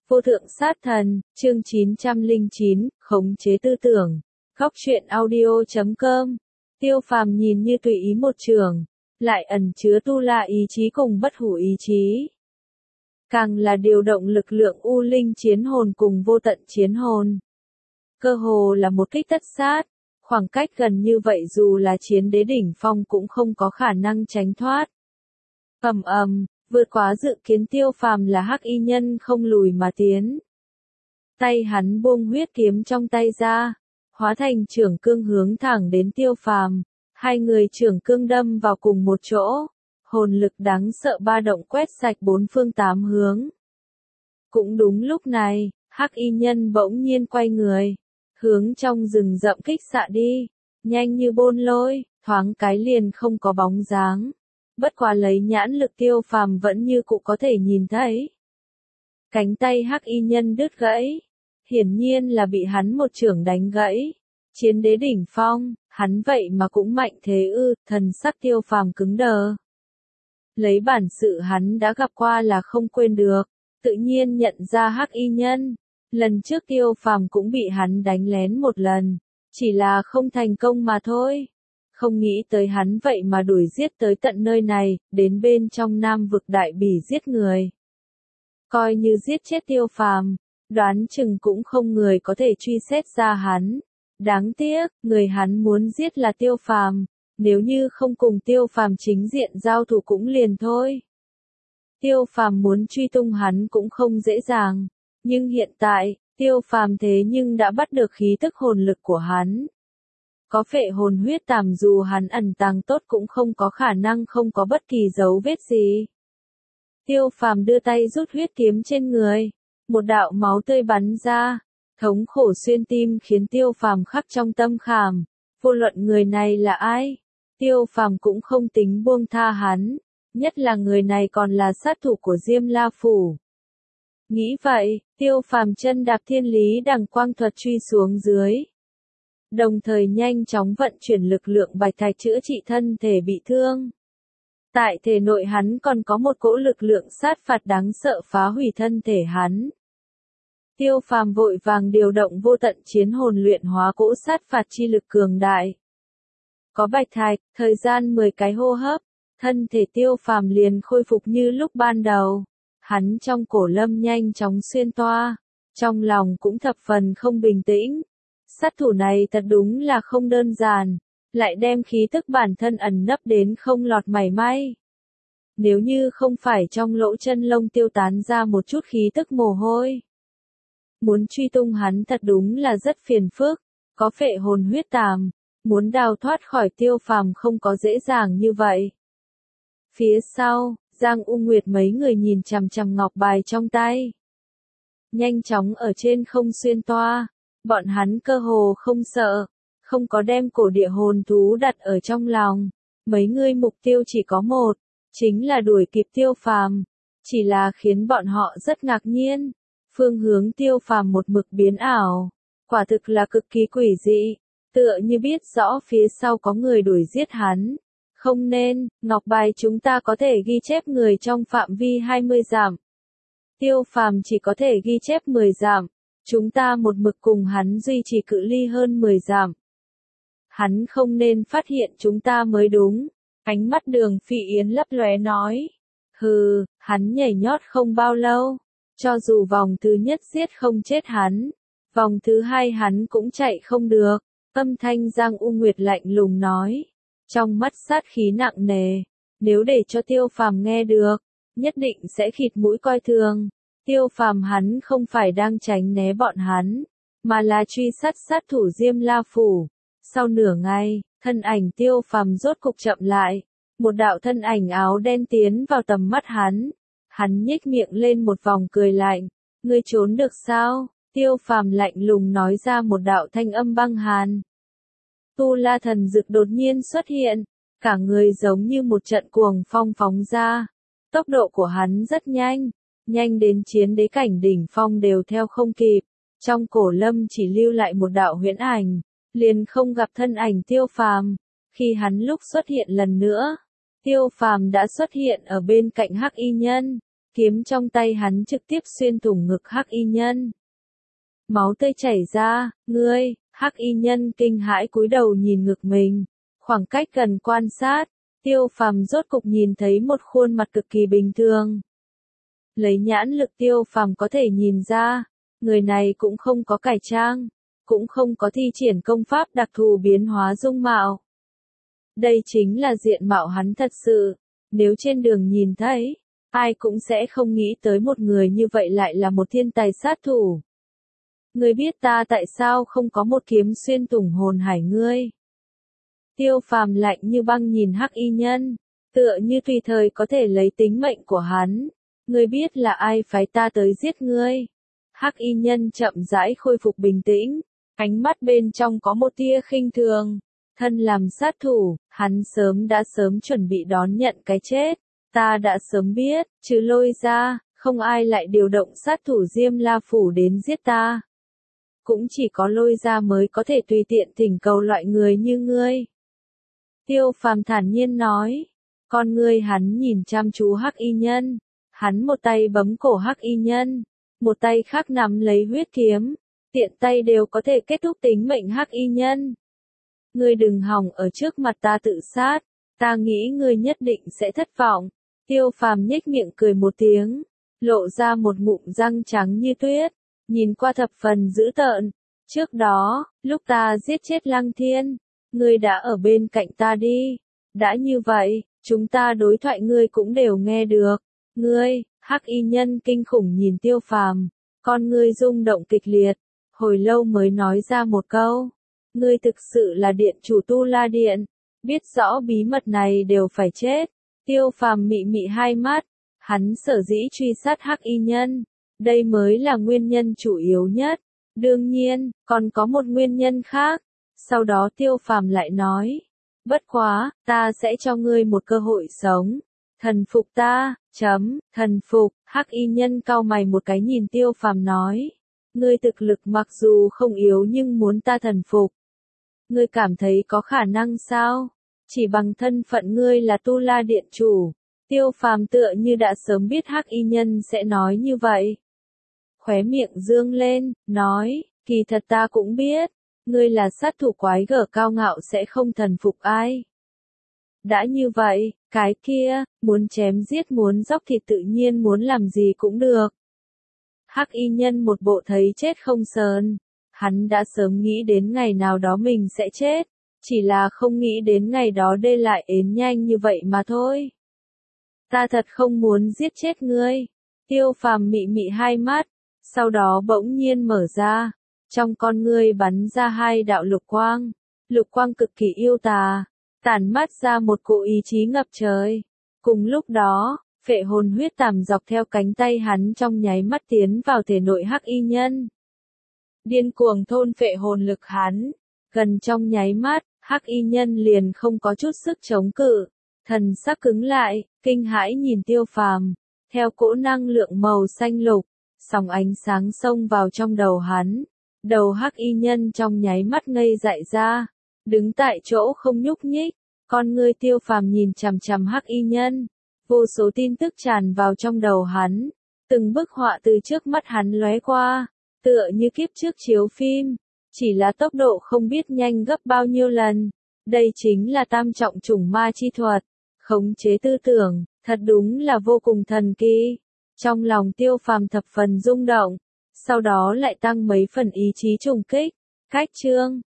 Vô thượng sát thần, chương 909, khống chế tư tưởng. Góc truyện audio.com. Tiêu Phàm nhìn như tùy ý một trường, lại ẩn chứa tu la ý chí cùng bất hủ ý chí. Càng là điều động lực lượng u linh chiến hồn cùng vô tận chiến hồn. Cơ hồ là một kích tất sát, khoảng cách gần như vậy dù là chiến đế đỉnh phong cũng không có khả năng tránh thoát. Vượt quá dự kiến Tiêu Phàm là hắc y nhân không lùi mà tiến. Tay hắn buông huyết kiếm trong tay ra, hóa thành trưởng cương hướng thẳng đến Tiêu Phàm, hai người trưởng cương đâm vào cùng một chỗ, hồn lực đáng sợ ba động quét sạch bốn phương tám hướng. Cũng đúng lúc này, hắc y nhân bỗng nhiên quay người, hướng trong rừng rậm kích xạ đi, nhanh như bôn lôi, thoáng cái liền không có bóng dáng. Bất quá lấy nhãn lực Tiêu Phàm vẫn như cụ có thể nhìn thấy. Cánh tay hắc y nhân đứt gãy, hiển nhiên là bị hắn một chưởng đánh gãy. Chiến đế đỉnh phong, hắn vậy mà cũng mạnh thế ư, thần sắc Tiêu Phàm cứng đờ. Lấy bản sự hắn đã gặp qua là không quên được, tự nhiên nhận ra hắc y nhân. Lần trước Tiêu Phàm cũng bị hắn đánh lén một lần, chỉ là không thành công mà thôi. Không nghĩ tới hắn vậy mà đuổi giết tới tận nơi này, đến bên trong Nam vực đại bỉ giết người. Coi như giết chết Tiêu Phàm, đoán chừng cũng không người có thể truy xét ra hắn. Đáng tiếc, người hắn muốn giết là Tiêu Phàm, nếu như không cùng Tiêu Phàm chính diện giao thủ cũng liền thôi. Tiêu Phàm muốn truy tung hắn cũng không dễ dàng, nhưng hiện tại, Tiêu Phàm thế nhưng đã bắt được khí tức hồn lực của hắn. Có phệ hồn huyết tàm dù hắn ẩn tàng tốt cũng không có khả năng không có bất kỳ dấu vết gì. Tiêu Phàm đưa tay rút huyết kiếm trên người, một đạo máu tươi bắn ra, thống khổ xuyên tim khiến Tiêu Phàm khắc trong tâm khảm, vô luận người này là ai, Tiêu Phàm cũng không tính buông tha hắn, nhất là người này còn là sát thủ của Diêm La Phủ. Nghĩ vậy, Tiêu Phàm chân đạp thiên lý đằng quang thuật truy xuống dưới. Đồng thời nhanh chóng vận chuyển lực lượng bạch thạch chữa trị thân thể bị thương. Tại thể nội hắn còn có một cỗ lực lượng sát phạt đáng sợ phá hủy thân thể hắn. Tiêu Phàm vội vàng điều động vô tận chiến hồn luyện hóa cỗ sát phạt chi lực cường đại. Có bạch thạch, thời gian 10 cái hô hấp, thân thể Tiêu Phàm liền khôi phục như lúc ban đầu. Hắn trong cổ lâm nhanh chóng xuyên toa, trong lòng cũng thập phần không bình tĩnh. Sát thủ này thật đúng là không đơn giản, lại đem khí tức bản thân ẩn nấp đến không lọt mảy may. Nếu như không phải trong lỗ chân lông tiêu tán ra một chút khí tức mồ hôi, muốn truy tung hắn thật đúng là rất phiền phức, có phệ hồn huyết tàm, muốn đào thoát khỏi Tiêu Phàm không có dễ dàng như vậy. Phía sau, Giang U Nguyệt mấy người nhìn chằm chằm ngọc bài trong tay. Nhanh chóng ở trên không xuyên toa. Bọn hắn cơ hồ không sợ, không có đem cổ địa hồn thú đặt ở trong lòng. Mấy người mục tiêu chỉ có một, chính là đuổi kịp Tiêu Phàm. Chỉ là khiến bọn họ rất ngạc nhiên. Phương hướng Tiêu Phàm một mực biến ảo. Quả thực là cực kỳ quỷ dị. Tựa như biết rõ phía sau có người đuổi giết hắn. Không nên, ngọc bài chúng ta có thể ghi chép người trong phạm vi 20 dặm. Tiêu Phàm chỉ có thể ghi chép 10 dặm. Chúng ta một mực cùng hắn duy trì cự ly hơn 10 dặm. Hắn không nên phát hiện chúng ta mới đúng. Ánh mắt Đường Phi Yến lấp lóe nói. Hừ, hắn nhảy nhót không bao lâu. Cho dù vòng thứ nhất giết không chết hắn, vòng thứ hai hắn cũng chạy không được. Âm thanh Giang U Nguyệt lạnh lùng nói. Trong mắt sát khí nặng nề. Nếu để cho Tiêu Phàm nghe được, nhất định sẽ khịt mũi coi thường. Tiêu Phàm hắn không phải đang tránh né bọn hắn, mà là truy sát sát thủ Diêm La Phủ. Sau nửa ngày, thân ảnh Tiêu Phàm rốt cục chậm lại, một đạo thân ảnh áo đen tiến vào tầm mắt hắn. Hắn nhếch miệng lên một vòng cười lạnh, ngươi trốn được sao? Tiêu Phàm lạnh lùng nói ra một đạo thanh âm băng hàn. Tu La thần dực đột nhiên xuất hiện, cả người giống như một trận cuồng phong phóng ra. Tốc độ của hắn rất nhanh. Nhanh đến chiến đế cảnh đỉnh phong đều theo không kịp, trong cổ lâm chỉ lưu lại một đạo huyễn ảnh, liền không gặp thân ảnh Tiêu Phàm. Khi hắn lúc xuất hiện lần nữa, Tiêu Phàm đã xuất hiện ở bên cạnh hắc y nhân, kiếm trong tay hắn trực tiếp xuyên thủng ngực Hắc Y Nhân. Máu tươi chảy ra, ngươi, Hắc Y Nhân kinh hãi cúi đầu nhìn ngực mình, khoảng cách gần quan sát, Tiêu Phàm rốt cục nhìn thấy một khuôn mặt cực kỳ bình thường. Lấy nhãn lực Tiêu Phàm có thể nhìn ra, người này cũng không có cải trang, cũng không có thi triển công pháp đặc thù biến hóa dung mạo. Đây chính là diện mạo hắn thật sự, nếu trên đường nhìn thấy, ai cũng sẽ không nghĩ tới một người như vậy lại là một thiên tài sát thủ. Ngươi biết ta tại sao không có một kiếm xuyên thủng hồn hải ngươi? Tiêu Phàm lạnh như băng nhìn Hắc Y Nhân, tựa như tùy thời có thể lấy tính mệnh của hắn. Ngươi biết là ai phái ta tới giết ngươi? Hắc Y Nhân chậm rãi khôi phục bình tĩnh, ánh mắt bên trong có một tia khinh thường. Thân làm sát thủ, hắn đã sớm chuẩn bị đón nhận cái chết. Ta đã sớm biết, trừ Lôi ra, không ai lại điều động sát thủ Diêm La Phủ đến giết ta. Cũng chỉ có Lôi ra mới có thể tùy tiện thỉnh cầu loại người như ngươi. Tiêu Phàm thản nhiên nói, con ngươi hắn nhìn chăm chú Hắc Y Nhân, hắn một tay bấm cổ Hắc Y Nhân, một tay khác nắm lấy huyết kiếm, tiện tay đều có thể kết thúc tính mệnh Hắc Y Nhân. Ngươi đừng hòng ở trước mặt ta tự sát, ta nghĩ ngươi nhất định sẽ thất vọng. Tiêu Phàm nhếch miệng cười một tiếng, lộ ra một ngụm răng trắng như tuyết, nhìn qua thập phần dữ tợn. Trước đó, lúc ta giết chết Lăng Thiên, ngươi đã ở bên cạnh ta đi. Đã như vậy, chúng ta đối thoại ngươi cũng đều nghe được. Ngươi, Hắc Y Nhân kinh khủng nhìn Tiêu Phàm, con ngươi rung động kịch liệt, hồi lâu mới nói ra một câu. Ngươi thực sự là điện chủ Tu La Điện, biết rõ bí mật này đều phải chết. Tiêu Phàm mị mị hai mắt, hắn sở dĩ truy sát Hắc Y Nhân, đây mới là nguyên nhân chủ yếu nhất. Đương nhiên, còn có một nguyên nhân khác. Sau đó Tiêu Phàm lại nói, bất quá, ta sẽ cho ngươi một cơ hội sống. Thần phục ta, thần phục. Hắc Y Nhân cau mày một cái nhìn Tiêu Phàm nói, ngươi thực lực mặc dù không yếu nhưng muốn ta thần phục. Ngươi cảm thấy có khả năng sao? Chỉ bằng thân phận ngươi là Tu La Điện chủ. Tiêu Phàm tựa như đã sớm biết Hắc Y Nhân sẽ nói như vậy. Khóe miệng dương lên, nói, kỳ thật ta cũng biết, ngươi là sát thủ quái gở cao ngạo sẽ không thần phục ai. Đã như vậy, cái kia, muốn chém giết muốn dóc thịt tự nhiên muốn làm gì cũng được. Hắc Y Nhân một bộ thấy chết không sờn. Hắn đã sớm nghĩ đến ngày nào đó mình sẽ chết, chỉ là không nghĩ đến ngày đó đê lại ến nhanh như vậy mà thôi. Ta thật không muốn giết chết ngươi. Tiêu Phàm mị mị hai mắt, sau đó bỗng nhiên mở ra, trong con ngươi bắn ra hai đạo lục quang cực kỳ yêu tà, tản mát ra một cỗ ý chí ngập trời. Cùng lúc đó, phệ hồn huyết tàm dọc theo cánh tay hắn trong nháy mắt tiến vào thể nội Hắc Y Nhân. Điên cuồng thôn phệ hồn lực hắn, gần trong nháy mắt, Hắc Y Nhân liền không có chút sức chống cự, thần sắc cứng lại, kinh hãi nhìn Tiêu Phàm, theo cỗ năng lượng màu xanh lục, sóng ánh sáng xông vào trong đầu hắn, đầu Hắc Y Nhân trong nháy mắt ngây dại ra, đứng tại chỗ không nhúc nhích, con ngươi Tiêu Phàm nhìn chằm chằm Hắc Y Nhân, vô số tin tức tràn vào trong đầu hắn, từng bức họa từ trước mắt hắn lóe qua. Tựa như kiếp trước chiếu phim, chỉ là tốc độ không biết nhanh gấp bao nhiêu lần. Đây chính là tam trọng chủng ma chi thuật, khống chế tư tưởng, thật đúng là vô cùng thần kỳ. Trong lòng Tiêu Phàm thập phần rung động, sau đó lại tăng mấy phần ý chí trùng kích. Cách chương